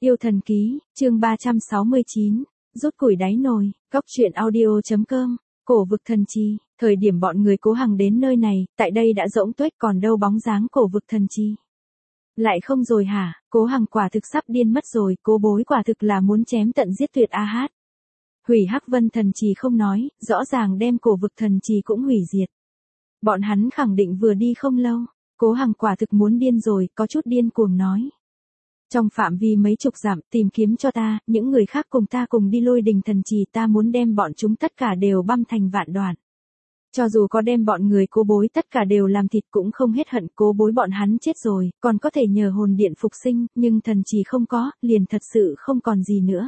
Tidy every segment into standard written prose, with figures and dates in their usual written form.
Yêu thần ký, chương 369, rút củi đáy nồi, góc truyện audio.com, cổ vực thần trì. Thời điểm bọn người Cố Hằng đến nơi này, tại đây đã rỗng tuếch còn đâu bóng dáng cổ vực thần trì. Lại không rồi hả? Cố Hằng quả thực sắp điên mất rồi, Cố Bối quả thực là muốn chém tận giết tuyệt a hát. Hủy Hắc Vân thần trì không nói, rõ ràng đem cổ vực thần trì cũng hủy diệt. Bọn hắn khẳng định vừa đi không lâu, Cố Hằng quả thực muốn điên rồi, có chút điên cuồng nói. Trong phạm vi mấy chục dặm tìm kiếm cho ta, những người khác cùng ta cùng đi Lôi Đình thần trì, ta muốn đem bọn chúng tất cả đều băm thành vạn đoạn. Cho dù có đem bọn người Cố Bối tất cả đều làm thịt cũng không hết hận, Cố Bối bọn hắn chết rồi, còn có thể nhờ hồn điện phục sinh, nhưng thần trì không có, liền thật sự không còn gì nữa.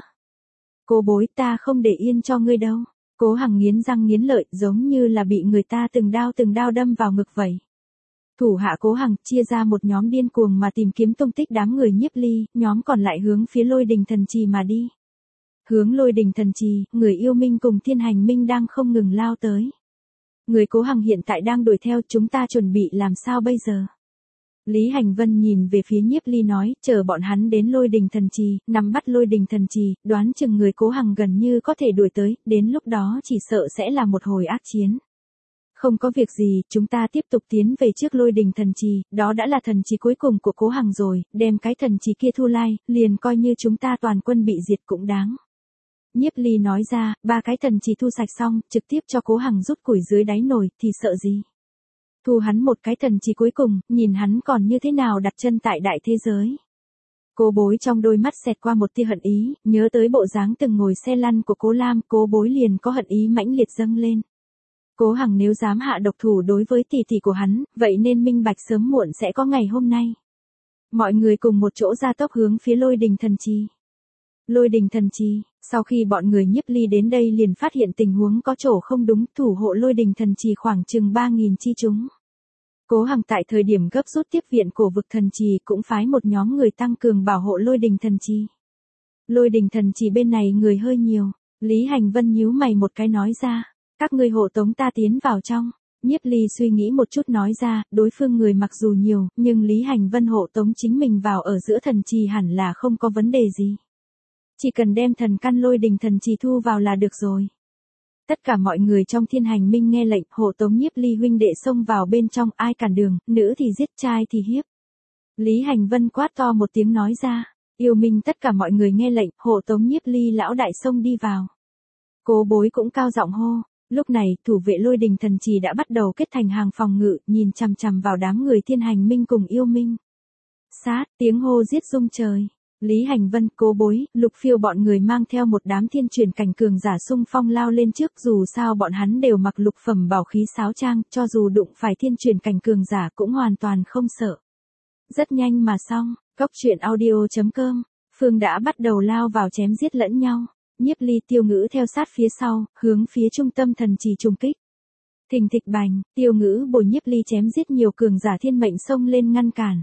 Cố Bối, ta không để yên cho ngươi đâu. Cố Hằng nghiến răng nghiến lợi, giống như là bị người ta từng đao đâm vào ngực vậy. Thủ hạ Cố Hằng chia ra một nhóm điên cuồng mà tìm kiếm tung tích đám người Nhiếp Ly, nhóm còn lại hướng phía Lôi Đình thần trì mà đi. Hướng Lôi Đình thần trì, người Yêu Minh cùng Thiên Hành Minh đang không ngừng lao tới. Người Cố Hằng hiện tại đang đuổi theo, chúng ta chuẩn bị làm sao bây giờ? Lý Hành Vân nhìn về phía Nhiếp Ly nói, chờ bọn hắn đến Lôi Đình thần trì, nắm bắt Lôi Đình thần trì, đoán chừng người Cố Hằng gần như có thể đuổi tới, đến lúc đó chỉ sợ sẽ là một hồi ác chiến. Không có việc gì, chúng ta tiếp tục tiến về trước Lôi Đình thần trì, đó đã là thần trì cuối cùng của Cố Hằng rồi, đem cái thần trì kia thu lai, liền coi như chúng ta toàn quân bị diệt cũng đáng. Nhiếp Ly nói ra, 3 cái thần trì thu sạch xong, trực tiếp cho Cố Hằng rút củi dưới đáy nồi, thì sợ gì. Thu hắn một cái thần trì cuối cùng, nhìn hắn còn như thế nào đặt chân tại đại thế giới. Cố Bối trong đôi mắt xẹt qua một tia hận ý, nhớ tới bộ dáng từng ngồi xe lăn của Cố Lam, Cố Bối liền có hận ý mãnh liệt dâng lên. Cố Hằng nếu dám hạ độc thủ đối với tỷ tỷ của hắn, vậy nên minh bạch sớm muộn sẽ có ngày hôm nay. Mọi người cùng một chỗ ra tốc hướng phía Lôi Đình thần trì. Lôi Đình thần trì, sau khi bọn người Nhiếp Ly đến đây liền phát hiện tình huống có chỗ không đúng, thủ hộ Lôi Đình thần trì khoảng chừng 3.000 chi chúng. Cố Hằng tại thời điểm gấp rút tiếp viện cổ vực thần trì cũng phái một nhóm người tăng cường bảo hộ Lôi Đình thần trì. Lôi Đình thần trì bên này người hơi nhiều, Lý Hành Vân nhíu mày một cái nói ra, các ngươi hộ tống ta tiến vào trong. Nhiếp Ly suy nghĩ một chút nói ra, đối phương người mặc dù nhiều, nhưng Lý Hành Vân hộ tống chính mình vào ở giữa thần trì hẳn là không có vấn đề gì. Chỉ cần đem thần căn Lôi Đình thần trì thu vào là được rồi. Tất cả mọi người trong Thiên Hành Minh nghe lệnh, hộ tống Nhiếp Ly huynh đệ xông vào bên trong, ai cản đường, nữ thì giết, trai thì hiếp. Lý Hành Vân quát to một tiếng nói ra, Yêu Minh tất cả mọi người nghe lệnh, hộ tống Nhiếp Ly lão đại xông đi vào. Cố Bối cũng cao giọng hô. Lúc này, thủ vệ Lôi Đình thần trì đã bắt đầu kết thành hàng phòng ngự, nhìn chằm chằm vào đám người Thiên Hành Minh cùng Yêu Minh. Sát, tiếng hô giết rung trời. Lý Hành Vân, Cố Bối, Lục Phiêu bọn người mang theo một đám thiên truyền cảnh cường giả xung phong lao lên trước, dù sao bọn hắn đều mặc lục phẩm bảo khí sáo trang, cho dù đụng phải thiên truyền cảnh cường giả cũng hoàn toàn không sợ. Rất nhanh mà xong, góc truyện audio.com, Phương đã bắt đầu lao vào chém giết lẫn nhau. Nhiếp Ly Tiêu Ngữ theo sát phía sau, hướng phía trung tâm thần trì trùng kích. Thình thịch bành, Tiêu Ngữ bồi Nhiếp Ly chém giết nhiều cường giả thiên mệnh xông lên ngăn cản.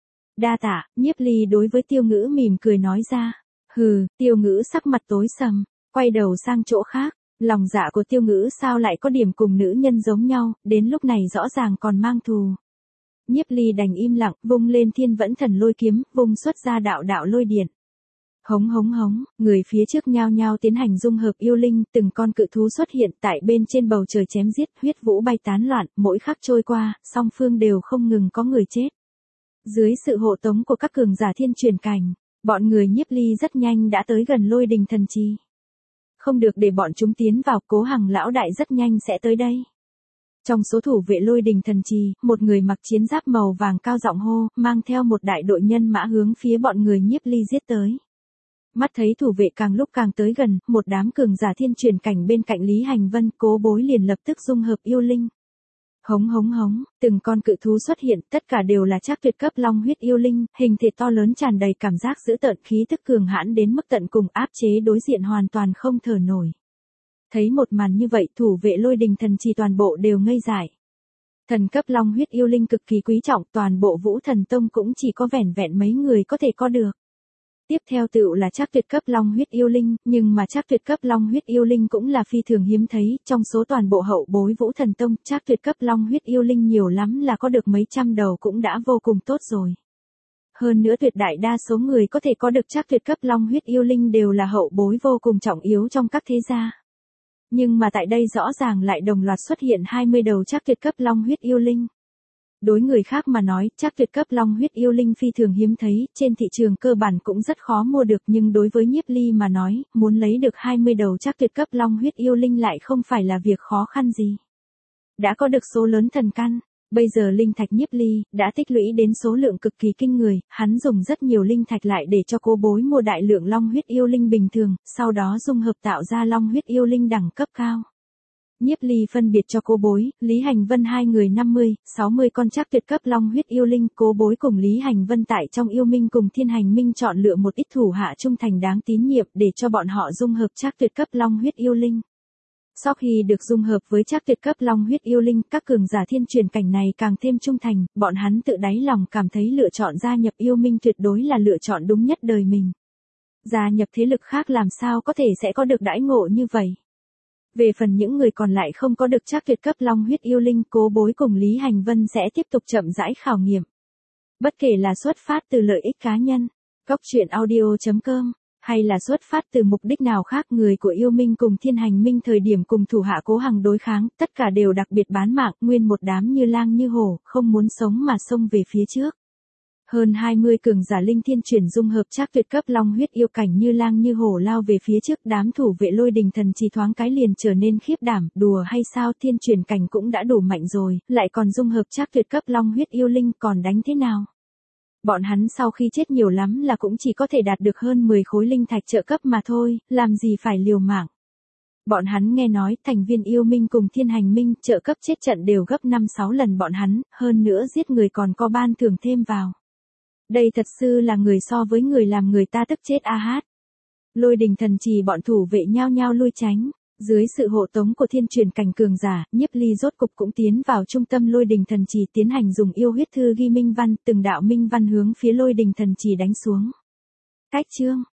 Đa tạ, Nhiếp Ly đối với Tiêu Ngữ mỉm cười nói ra. Hừ, Tiêu Ngữ sắc mặt tối sầm, quay đầu sang chỗ khác. Lòng dạ của Tiêu Ngữ sao lại có điểm cùng nữ nhân giống nhau, đến lúc này rõ ràng còn mang thù. Nhiếp Ly đành im lặng, vung lên Thiên Vẫn Thần Lôi kiếm, vung xuất ra đạo lôi điện. Hống hống hống, người phía trước nhao nhao tiến hành dung hợp yêu linh, từng con cự thú xuất hiện tại bên trên bầu trời chém giết, huyết vũ bay tán loạn, mỗi khắc trôi qua, song phương đều không ngừng có người chết. Dưới sự hộ tống của các cường giả thiên truyền cảnh, bọn người Nhiếp Ly rất nhanh đã tới gần Lôi Đình thần trì. Không được để bọn chúng tiến vào, Cố Hằng lão đại rất nhanh sẽ tới đây. Trong số thủ vệ Lôi Đình thần trì, một người mặc chiến giáp màu vàng cao giọng hô, mang theo một đại đội nhân mã hướng phía bọn người Nhiếp Ly giết tới. Mắt thấy thủ vệ càng lúc càng tới gần, một đám cường giả thiên truyền cảnh bên cạnh Lý Hành Vân, Cố Bối liền lập tức dung hợp yêu linh. Hống hống hống, từng con cự thú xuất hiện, tất cả đều là trác tuyệt cấp long huyết yêu linh, hình thể to lớn tràn đầy cảm giác dữ tợn, khí tức cường hãn đến mức tận cùng, áp chế đối diện hoàn toàn không thở nổi. Thấy một màn như vậy, thủ vệ Lôi Đình thần trì toàn bộ đều ngây dại. Thần cấp long huyết yêu linh cực kỳ quý trọng, toàn bộ Vũ Thần Tông cũng chỉ có vẻn vẹn mấy người có thể có được. Tiếp theo tựu là trác tuyệt cấp long huyết yêu linh, nhưng mà trác tuyệt cấp long huyết yêu linh cũng là phi thường hiếm thấy, trong số toàn bộ hậu bối Vũ Thần Tông, trác tuyệt cấp long huyết yêu linh nhiều lắm là có được mấy trăm đầu cũng đã vô cùng tốt rồi. Hơn nữa tuyệt đại đa số người có thể có được trác tuyệt cấp long huyết yêu linh đều là hậu bối vô cùng trọng yếu trong các thế gia. Nhưng mà tại đây rõ ràng lại đồng loạt xuất hiện 20 đầu trác tuyệt cấp long huyết yêu linh. Đối người khác mà nói, trác tuyệt cấp long huyết yêu linh phi thường hiếm thấy, trên thị trường cơ bản cũng rất khó mua được, nhưng đối với Nhiếp Ly mà nói, muốn lấy được 20 đầu trác tuyệt cấp long huyết yêu linh lại không phải là việc khó khăn gì. Đã có được số lớn thần căn, bây giờ linh thạch Nhiếp Ly đã tích lũy đến số lượng cực kỳ kinh người, hắn dùng rất nhiều linh thạch lại để cho cô bối mua đại lượng long huyết yêu linh bình thường, sau đó dung hợp tạo ra long huyết yêu linh đẳng cấp cao. Nhiếp Ly phân biệt cho cô bối, Lý Hành Vân hai người 50, 60 con trác tuyệt cấp long huyết yêu linh, cô bối cùng Lý Hành Vân tại trong yêu minh cùng Thiên Hành Minh chọn lựa một ít thủ hạ trung thành đáng tín nhiệm để cho bọn họ dung hợp trác tuyệt cấp long huyết yêu linh. Sau khi được dung hợp với trác tuyệt cấp long huyết yêu linh, các cường giả thiên truyền cảnh này càng thêm trung thành, bọn hắn tự đáy lòng cảm thấy lựa chọn gia nhập yêu minh tuyệt đối là lựa chọn đúng nhất đời mình. Gia nhập thế lực khác làm sao có thể sẽ có được đãi ngộ như vậy. Về phần những người còn lại không có được trác tuyệt cấp long huyết yêu linh, cố bối cùng Lý Hành Vân sẽ tiếp tục chậm rãi khảo nghiệm. Bất kể là xuất phát từ lợi ích cá nhân, coctruyện.audio.com, hay là xuất phát từ mục đích nào khác, người của yêu minh cùng Thiên Hành Minh thời điểm cùng thủ hạ Cố Hằng đối kháng, tất cả đều đặc biệt bán mạng, nguyên một đám như lang như hổ, không muốn sống mà xông về phía trước. Hơn 20 cường giả linh thiên chuyển dung hợp trác tuyệt cấp long huyết yêu cảnh như lang như hổ lao về phía trước, đám thủ vệ Lôi Đình Thần Trì thoáng cái liền trở nên khiếp đảm, đùa hay sao, thiên chuyển cảnh cũng đã đủ mạnh rồi, lại còn dung hợp trác tuyệt cấp long huyết yêu linh, còn đánh thế nào? Bọn hắn sau khi chết nhiều lắm là cũng chỉ có thể đạt được hơn 10 khối linh thạch trợ cấp mà thôi, làm gì phải liều mạng. Bọn hắn nghe nói thành viên yêu minh cùng Thiên Hành Minh trợ cấp chết trận đều gấp 5-6 lần bọn hắn, hơn nữa giết người còn có ban thưởng thêm vào. Đây thật sự là người so với người làm người ta tức chết a hát. Lôi Đình Thần Trì bọn thủ vệ nhao nhao lui tránh. Dưới sự hộ tống của thiên truyền cảnh cường giả, Nhiếp Ly rốt cục cũng tiến vào trung tâm Lôi Đình Thần Trì, tiến hành dùng yêu huyết thư ghi minh văn, từng đạo minh văn hướng phía Lôi Đình Thần Trì đánh xuống. Cách chương